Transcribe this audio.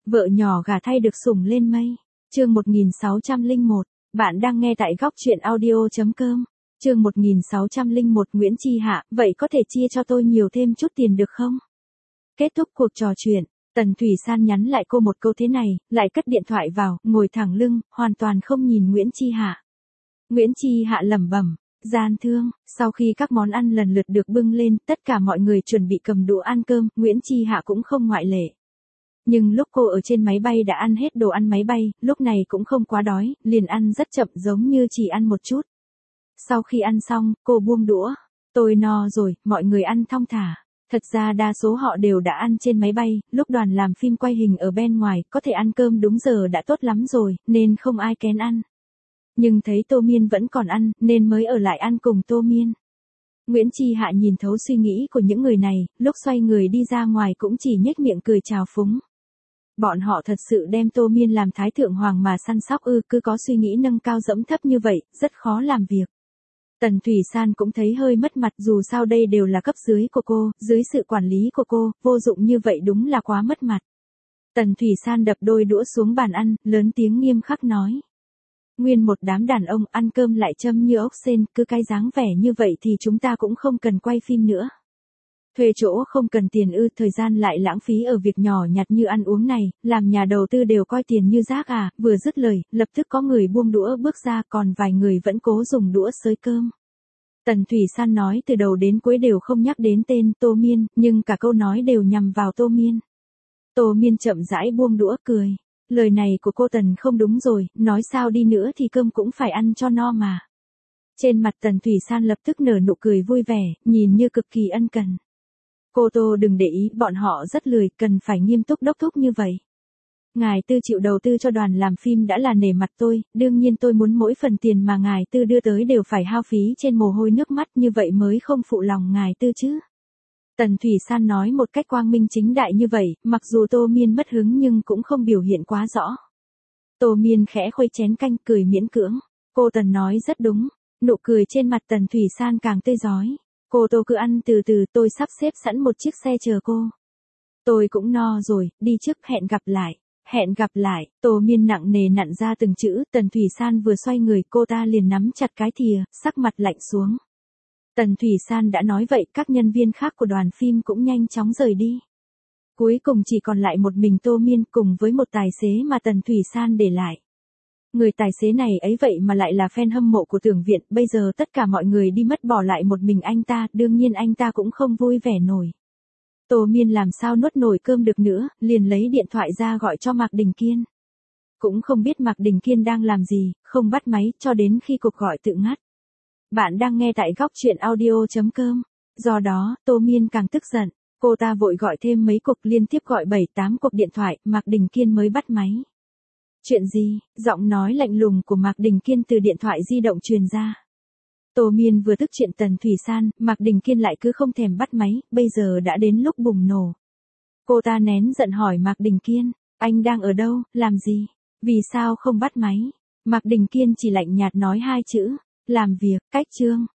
Vợ nhỏ gả thay được sủng lên mây. Chương 1601. Bạn đang nghe tại góc truyện audio.com. Chương 1601 Nguyễn Chi Hạ, vậy có thể chia cho tôi nhiều thêm chút tiền được không? Kết thúc cuộc trò chuyện, Tần Thủy San nhắn lại cô một câu thế này, lại cất điện thoại vào, ngồi thẳng lưng, hoàn toàn không nhìn Nguyễn Chi Hạ. Nguyễn Chi Hạ lẩm bẩm, gian thương. Sau khi các món ăn lần lượt được bưng lên, tất cả mọi người chuẩn bị cầm đũa ăn cơm, Nguyễn Chi Hạ cũng không ngoại lệ. Nhưng lúc cô ở trên máy bay đã ăn hết đồ ăn máy bay, lúc này cũng không quá đói, liền ăn rất chậm giống như chỉ ăn một chút. Sau khi ăn xong, cô buông đũa. Tôi no rồi, mọi người ăn thong thả. Thật ra đa số họ đều đã ăn trên máy bay, lúc đoàn làm phim quay hình ở bên ngoài, có thể ăn cơm đúng giờ đã tốt lắm rồi, nên không ai kén ăn. Nhưng thấy Tô Miên vẫn còn ăn, nên mới ở lại ăn cùng Tô Miên. Nguyễn Chi Hạ nhìn thấu suy nghĩ của những người này, lúc xoay người đi ra ngoài cũng chỉ nhếch miệng cười chào phúng. Bọn họ thật sự đem Tô Miên làm thái thượng hoàng mà săn sóc ư, cứ có suy nghĩ nâng cao dẫm thấp như vậy, rất khó làm việc. Tần Thủy San cũng thấy hơi mất mặt, dù sao đây đều là cấp dưới của cô, dưới sự quản lý của cô, vô dụng như vậy đúng là quá mất mặt. Tần Thủy San đập đôi đũa xuống bàn ăn, lớn tiếng nghiêm khắc nói. Nguyên một đám đàn ông ăn cơm lại châm như ốc sên, cứ cái dáng vẻ như vậy thì chúng ta cũng không cần quay phim nữa. Thuê chỗ không cần tiền ư, thời gian lại lãng phí ở việc nhỏ nhặt như ăn uống này, làm nhà đầu tư đều coi tiền như rác à, vừa dứt lời, lập tức có người buông đũa bước ra, còn vài người vẫn cố dùng đũa xới cơm. Tần Thủy San nói từ đầu đến cuối đều không nhắc đến tên Tô Miên, nhưng cả câu nói đều nhằm vào Tô Miên. Tô Miên chậm rãi buông đũa cười. Lời này của cô Tần không đúng rồi, nói sao đi nữa thì cơm cũng phải ăn cho no mà. Trên mặt Tần Thủy San lập tức nở nụ cười vui vẻ, nhìn như cực kỳ ân cần. Cô Tô đừng để ý, bọn họ rất lười, cần phải nghiêm túc đốc thúc như vậy. Ngài Tư chịu đầu tư cho đoàn làm phim đã là nể mặt tôi, đương nhiên tôi muốn mỗi phần tiền mà ngài Tư đưa tới đều phải hao phí trên mồ hôi nước mắt, như vậy mới không phụ lòng ngài Tư chứ. Tần Thủy San nói một cách quang minh chính đại như vậy, mặc dù Tô Miên mất hứng nhưng cũng không biểu hiện quá rõ. Tô Miên khẽ khuấy chén canh cười miễn cưỡng. Cô Tần nói rất đúng. Nụ cười trên mặt Tần Thủy San càng tươi rói. Cô Tô cứ ăn từ từ, tôi sắp xếp sẵn một chiếc xe chờ cô. Tôi cũng no rồi, đi trước, hẹn gặp lại. Hẹn gặp lại. Tô Miên nặng nề nặn ra từng chữ, Tần Thủy San vừa xoay người cô ta liền nắm chặt cái thìa, sắc mặt lạnh xuống. Tần Thủy San đã nói vậy, các nhân viên khác của đoàn phim cũng nhanh chóng rời đi. Cuối cùng chỉ còn lại một mình Tô Miên cùng với một tài xế mà Tần Thủy San để lại. Người tài xế này ấy vậy mà lại là fan hâm mộ của Tưởng Viện, bây giờ tất cả mọi người đi mất bỏ lại một mình anh ta, đương nhiên anh ta cũng không vui vẻ nổi. Tô Miên làm sao nuốt nổi cơm được nữa, liền lấy điện thoại ra gọi cho Mạc Đình Kiên. Cũng không biết Mạc Đình Kiên đang làm gì, không bắt máy, cho đến khi cuộc gọi tự ngắt. Bạn đang nghe tại góc truyện audio.com. Do đó, Tô Miên càng tức giận. Cô ta vội gọi thêm mấy cuộc, liên tiếp gọi 7-8 cuộc điện thoại, Mạc Đình Kiên mới bắt máy. Chuyện gì? Giọng nói lạnh lùng của Mạc Đình Kiên từ điện thoại di động truyền ra. Tô Miên vừa tức chuyện Tần Thủy San, Mạc Đình Kiên lại cứ không thèm bắt máy, bây giờ đã đến lúc bùng nổ. Cô ta nén giận hỏi Mạc Đình Kiên, anh đang ở đâu, làm gì? Vì sao không bắt máy? Mạc Đình Kiên chỉ lạnh nhạt nói hai chữ, làm việc, cách chương.